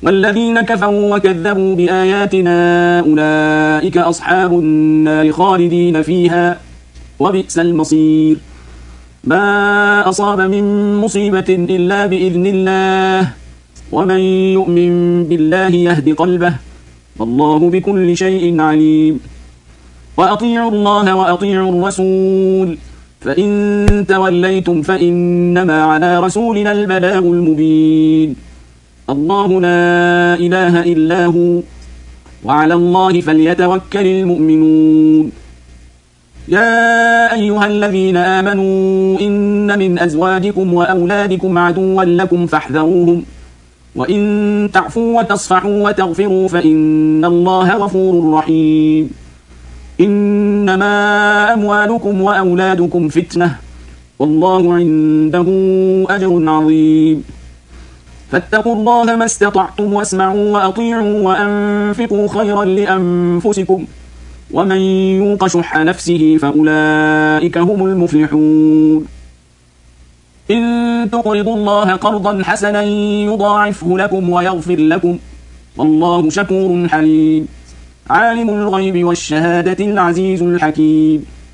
والذين كفروا وكذبوا بآياتنا أولئك أصحاب النار خالدين فيها وبئس المصير. ما أصاب من مصيبة إلا بإذن الله ومن يؤمن بالله يهد قلبه والله بكل شيء عليم. وأطيعوا الله وأطيعوا الرسول فإن توليتم فإنما على رسولنا البلاغ المبين. الله لا إله إلا هو وعلى الله فليتوكل المؤمنون. يا أيها الذين آمنوا إن من أزواجكم وأولادكم عدوا لكم فاحذروهم وإن تعفوا وتصفحوا وتغفروا فإن الله غفور رحيم. إنما أموالكم وأولادكم فتنة والله عنده أجر عظيم. فاتقوا الله ما استطعتم واسمعوا وأطيعوا وأنفقوا خيرا لأنفسكم ومن يوق شح نفسه فأولئك هم المفلحون. إن تقرضوا الله قرضا حسنا يضاعفه لكم ويغفر لكم والله شكور حليم. عالم الغيب والشهادة العزيز الحكيم.